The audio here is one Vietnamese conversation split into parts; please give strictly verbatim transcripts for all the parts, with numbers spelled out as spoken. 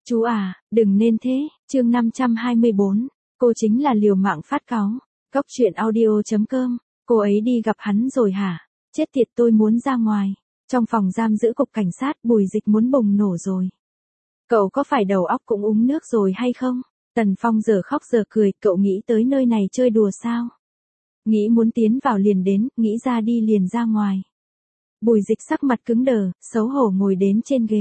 Chú à, đừng nên thế, chương năm trăm hai mươi bốn, cô chính là liều mạng phát cáu. Cóc truyện audio chấm com, cô ấy đi gặp hắn rồi hả? Chết tiệt, tôi muốn ra ngoài. Trong phòng giam giữ cục cảnh sát, Bùi Dịch muốn bùng nổ rồi. Cậu có phải đầu óc cũng uống nước rồi hay không? Tần Phong giờ khóc giờ cười, cậu nghĩ tới nơi này chơi đùa sao? Nghĩ muốn tiến vào liền đến, nghĩ ra đi liền ra ngoài. Bùi Dịch sắc mặt cứng đờ, xấu hổ ngồi đến trên ghế.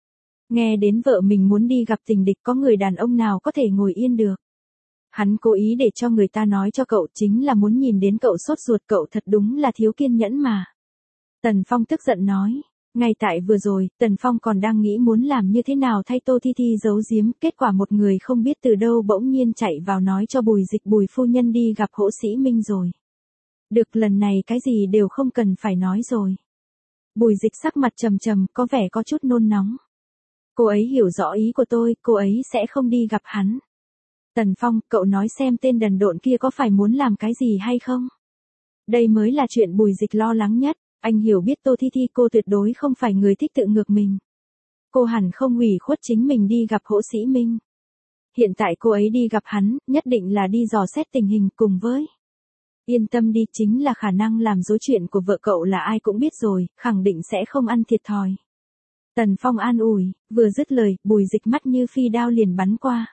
Nghe đến vợ mình muốn đi gặp tình địch, có người đàn ông nào có thể ngồi yên được. Hắn cố ý để cho người ta nói cho cậu, chính là muốn nhìn đến cậu sốt ruột, cậu thật đúng là thiếu kiên nhẫn mà. Tần Phong tức giận nói. Ngay tại vừa rồi, Tần Phong còn đang nghĩ muốn làm như thế nào thay Tô Thi Thi giấu giếm, kết quả một người không biết từ đâu bỗng nhiên chạy vào nói cho Bùi Dịch Bùi phu nhân đi gặp Hỗ Sĩ Minh rồi. Được, lần này cái gì đều không cần phải nói rồi. Bùi Dịch sắc mặt trầm trầm, có vẻ có chút nôn nóng. Cô ấy hiểu rõ ý của tôi, cô ấy sẽ không đi gặp hắn. Tần Phong, cậu nói xem tên đần độn kia có phải muốn làm cái gì hay không? Đây mới là chuyện Bùi Dịch lo lắng nhất. Anh hiểu biết Tô Thi Thi, cô tuyệt đối không phải người thích tự ngược mình. Cô hẳn không ủy khuất chính mình đi gặp Hỗ Sĩ Minh. Hiện tại cô ấy đi gặp hắn, nhất định là đi dò xét tình hình cùng với. Yên tâm đi, chính là khả năng làm dối chuyện của vợ cậu là ai cũng biết rồi, khẳng định sẽ không ăn thiệt thòi. Tần Phong an ủi, vừa dứt lời, Bùi Dịch mắt như phi đao liền bắn qua.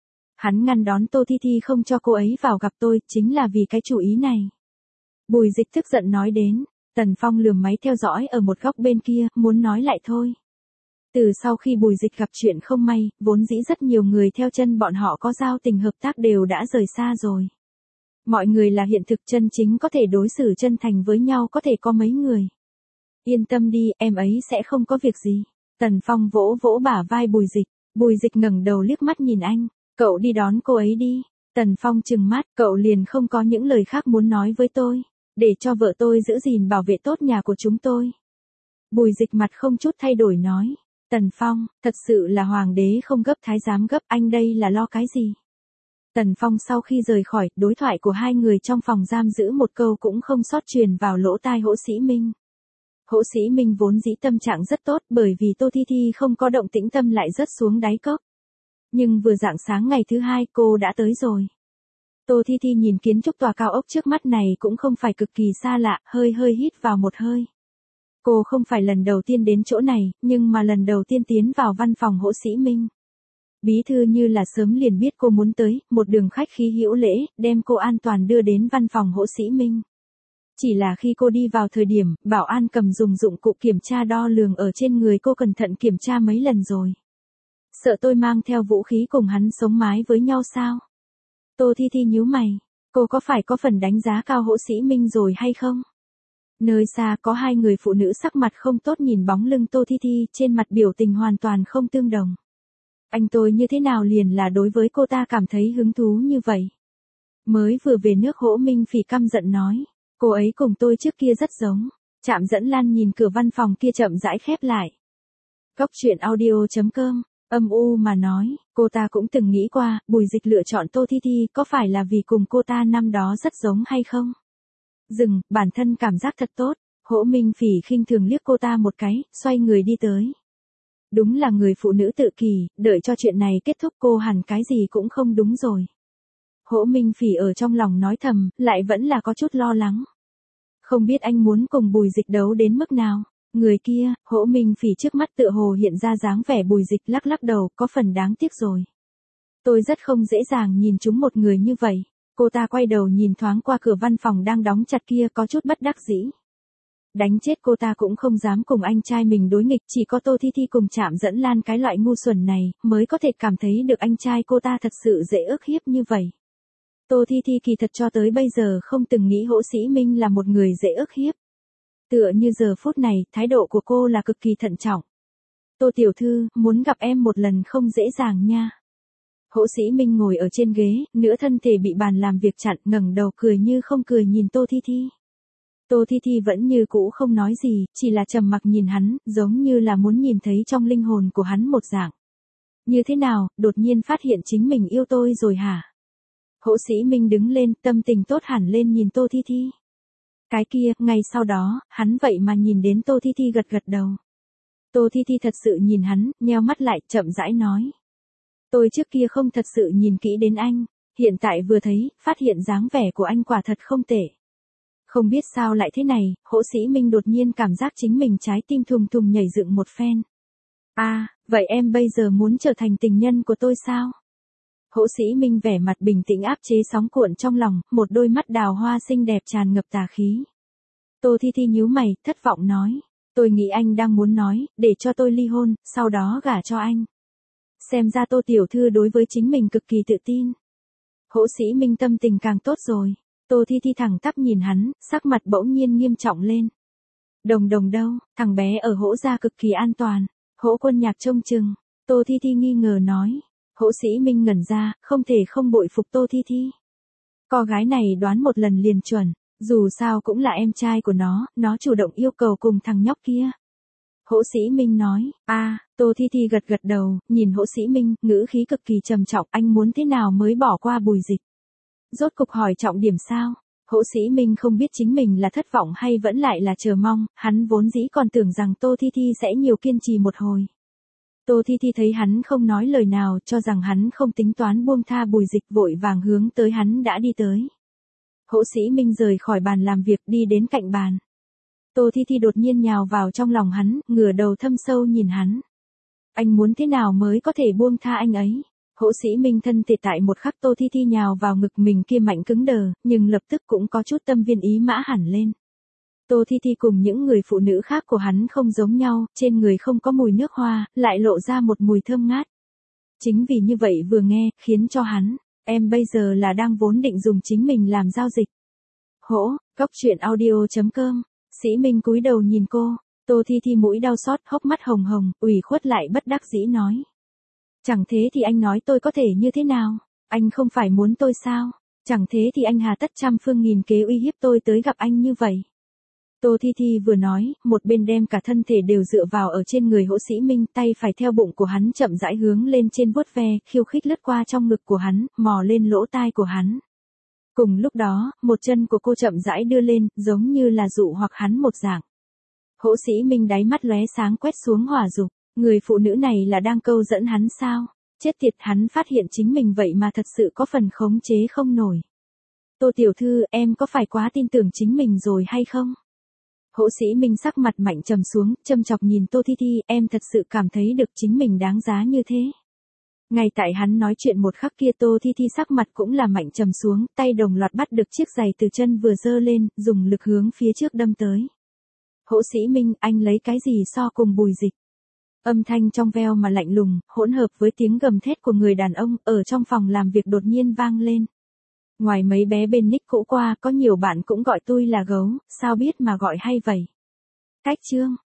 Hắn ngăn đón Tô Thi Thi không cho cô ấy vào gặp tôi, chính là vì cái chủ ý này. Bùi Dịch tức giận nói đến. Tần Phong lườm máy theo dõi ở một góc bên kia, muốn nói lại thôi. Từ sau khi Bùi Dịch gặp chuyện không may, vốn dĩ rất nhiều người theo chân bọn họ có giao tình hợp tác đều đã rời xa rồi. Mọi người là hiện thực chân chính có thể đối xử chân thành với nhau có thể có mấy người. Yên tâm đi, em ấy sẽ không có việc gì. Tần Phong vỗ vỗ bả vai Bùi Dịch. Bùi Dịch ngẩng đầu liếc mắt nhìn anh. Cậu đi đón cô ấy đi. Tần Phong trừng mắt, cậu liền không có những lời khác muốn nói với tôi. Để cho vợ tôi giữ gìn bảo vệ tốt nhà của chúng tôi. Bùi Dịch mặt không chút thay đổi nói. Tần Phong, thật sự là hoàng đế không gấp thái giám gấp, anh đây là lo cái gì? Tần Phong sau khi rời khỏi, đối thoại của hai người trong phòng giam giữ một câu cũng không sót truyền vào lỗ tai Hỗ Sĩ Minh. Hỗ Sĩ Minh vốn dĩ tâm trạng rất tốt, bởi vì Tô Thi Thi không có động tĩnh tâm lại rớt xuống đáy cốc. Nhưng vừa rạng sáng ngày thứ hai cô đã tới rồi. Tô Thi Thi nhìn kiến trúc tòa cao ốc trước mắt này cũng không phải cực kỳ xa lạ, hơi hơi hít vào một hơi. Cô không phải lần đầu tiên đến chỗ này, nhưng mà lần đầu tiên tiến vào văn phòng Hỗ Sĩ Minh. Bí thư như là sớm liền biết cô muốn tới, một đường khách khí hữu lễ, đem cô an toàn đưa đến văn phòng Hỗ Sĩ Minh. Chỉ là khi cô đi vào thời điểm, bảo an cầm dùng dụng cụ kiểm tra đo lường ở trên người cô cẩn thận kiểm tra mấy lần rồi. Sợ tôi mang theo vũ khí cùng hắn sống mái với nhau sao? Tô Thi Thi nhíu mày, cô có phải có phần đánh giá cao Hỗ Sĩ Minh rồi hay không? Nơi xa có hai người phụ nữ sắc mặt không tốt nhìn bóng lưng Tô Thi Thi, trên mặt biểu tình hoàn toàn không tương đồng. Anh tôi như thế nào liền là đối với cô ta cảm thấy hứng thú như vậy? Mới vừa về nước Hỗ Minh Phỉ căm giận nói, cô ấy cùng tôi trước kia rất giống. Trạm Dẫn Lan nhìn cửa văn phòng kia chậm rãi khép lại. Cóc truyện audio chấm com, âm u mà nói, cô ta cũng từng nghĩ qua, Bùi Dịch lựa chọn Tô Thi Thi có phải là vì cùng cô ta năm đó rất giống hay không? Dừng, bản thân cảm giác thật tốt. Hỗ Minh Phỉ khinh thường liếc cô ta một cái, xoay người đi tới. Đúng là người phụ nữ tự kỷ, đợi cho chuyện này kết thúc cô hẳn cái gì cũng không đúng rồi. Hỗ Minh Phỉ ở trong lòng nói thầm, lại vẫn là có chút lo lắng. Không biết anh muốn cùng Bùi Dịch đấu đến mức nào. Người kia, Hỗ Minh Phỉ trước mắt tựa hồ hiện ra dáng vẻ Bùi Dịch lắc lắc đầu, có phần đáng tiếc rồi. Tôi rất không dễ dàng nhìn chúng một người như vậy. Cô ta quay đầu nhìn thoáng qua cửa văn phòng đang đóng chặt kia có chút bất đắc dĩ. Đánh chết cô ta cũng không dám cùng anh trai mình đối nghịch, chỉ có Tô Thi Thi cùng Trạm Dẫn Lan cái loại ngu xuẩn này, mới có thể cảm thấy được anh trai cô ta thật sự dễ ức hiếp như vậy. Tô Thi Thi kỳ thật cho tới bây giờ không từng nghĩ Hỗ Sĩ Minh là một người dễ ức hiếp. Tựa như giờ phút này, thái độ của cô là cực kỳ thận trọng. Tô tiểu thư, muốn gặp em một lần không dễ dàng nha. Hỗ Sĩ Minh ngồi ở trên ghế, nửa thân thể bị bàn làm việc chặn, ngẩng đầu cười như không cười nhìn Tô Thi Thi. Tô Thi Thi vẫn như cũ không nói gì, chỉ là trầm mặc nhìn hắn, giống như là muốn nhìn thấy trong linh hồn của hắn một dạng. Như thế nào, đột nhiên phát hiện chính mình yêu tôi rồi hả? Hỗ Sĩ Minh đứng lên, tâm tình tốt hẳn lên nhìn Tô Thi Thi. Cái kia, ngay sau đó, hắn vậy mà nhìn đến Tô Thi Thi gật gật đầu. Tô Thi Thi thật sự nhìn hắn, nheo mắt lại, chậm rãi nói. Tôi trước kia không thật sự nhìn kỹ đến anh, hiện tại vừa thấy, phát hiện dáng vẻ của anh quả thật không tệ. Không biết sao lại thế này, Hỗ Sĩ Minh đột nhiên cảm giác chính mình trái tim thùng thùng nhảy dựng một phen. À, vậy em bây giờ muốn trở thành tình nhân của tôi sao? Hỗ Sĩ Minh vẻ mặt bình tĩnh áp chế sóng cuộn trong lòng, một đôi mắt đào hoa xinh đẹp tràn ngập tà khí. Tô Thi Thi nhíu mày, thất vọng nói. Tôi nghĩ anh đang muốn nói, để cho tôi ly hôn, sau đó gả cho anh. Xem ra Tô tiểu thư đối với chính mình cực kỳ tự tin. Hỗ Sĩ Minh tâm tình càng tốt rồi. Tô Thi Thi thẳng tắp nhìn hắn, sắc mặt bỗng nhiên nghiêm trọng lên. Đồng Đồng đâu, thằng bé ở Hỗ gia cực kỳ an toàn. Hỗ Quân Nhạc trông chừng. Tô Thi Thi nghi ngờ nói. Hỗ Sĩ Minh ngẩn ra, không thể không bội phục Tô Thi Thi. Cô gái này đoán một lần liền chuẩn, dù sao cũng là em trai của nó, nó chủ động yêu cầu cùng thằng nhóc kia. Hỗ Sĩ Minh nói, a, à, Tô Thi Thi gật gật đầu, nhìn Hỗ Sĩ Minh, ngữ khí cực kỳ trầm trọng, anh muốn thế nào mới bỏ qua Bùi Dịch? Rốt cục hỏi trọng điểm sao? Hỗ Sĩ Minh không biết chính mình là thất vọng hay vẫn lại là chờ mong, hắn vốn dĩ còn tưởng rằng Tô Thi Thi sẽ nhiều kiên trì một hồi. Tô Thi Thi thấy hắn không nói lời nào, cho rằng hắn không tính toán buông tha Bùi Dịch, vội vàng hướng tới hắn đã đi tới. Hỗ Sĩ Minh rời khỏi bàn làm việc đi đến cạnh bàn. Tô Thi Thi đột nhiên nhào vào trong lòng hắn, ngửa đầu thâm sâu nhìn hắn. Anh muốn thế nào mới có thể buông tha anh ấy? Hỗ Sĩ Minh thân thể tại một khắc Tô Thi Thi nhào vào ngực mình kia mạnh cứng đờ, nhưng lập tức cũng có chút tâm viên ý mã hẳn lên. Tô Thi Thi cùng những người phụ nữ khác của hắn không giống nhau, trên người không có mùi nước hoa, lại lộ ra một mùi thơm ngát. Chính vì như vậy vừa nghe, khiến cho hắn, em bây giờ là đang vốn định dùng chính mình làm giao dịch. Hỗ, góc truyện audio chấm com, Sĩ Minh cúi đầu nhìn cô, Tô Thi Thi mũi đau xót, hốc mắt hồng hồng, ủy khuất lại bất đắc dĩ nói. Chẳng thế thì anh nói tôi có thể như thế nào? Anh không phải muốn tôi sao? Chẳng thế thì anh hà tất trăm phương nghìn kế uy hiếp tôi tới gặp anh như vậy. Tô Thi Thi vừa nói, một bên đem cả thân thể đều dựa vào ở trên người Hỗ Sĩ Minh, tay phải theo bụng của hắn chậm rãi hướng lên trên vuốt ve, khiêu khích lướt qua trong ngực của hắn, mò lên lỗ tai của hắn. Cùng lúc đó, một chân của cô chậm rãi đưa lên, giống như là dụ hoặc hắn một dạng. Hỗ Sĩ Minh đáy mắt lóe sáng quét xuống hỏa dục, người phụ nữ này là đang câu dẫn hắn sao? Chết tiệt, hắn phát hiện chính mình vậy mà thật sự có phần khống chế không nổi. Tô tiểu thư, em có phải quá tin tưởng chính mình rồi hay không? Hỗ Sĩ Minh sắc mặt mạnh trầm xuống, châm chọc nhìn Tô Thi Thi, em thật sự cảm thấy được chính mình đáng giá như thế. Ngay tại hắn nói chuyện một khắc kia Tô Thi Thi sắc mặt cũng là mạnh trầm xuống, tay đồng loạt bắt được chiếc giày từ chân vừa giơ lên, dùng lực hướng phía trước đâm tới. Hỗ Sĩ Minh, anh lấy cái gì so cùng Bùi Dịch? Âm thanh trong veo mà lạnh lùng, hỗn hợp với tiếng gầm thét của người đàn ông, ở trong phòng làm việc đột nhiên vang lên. Ngoài mấy bé bên nick cũ qua, có nhiều bạn cũng gọi tôi là gấu, sao biết mà gọi hay vậy? Cách chương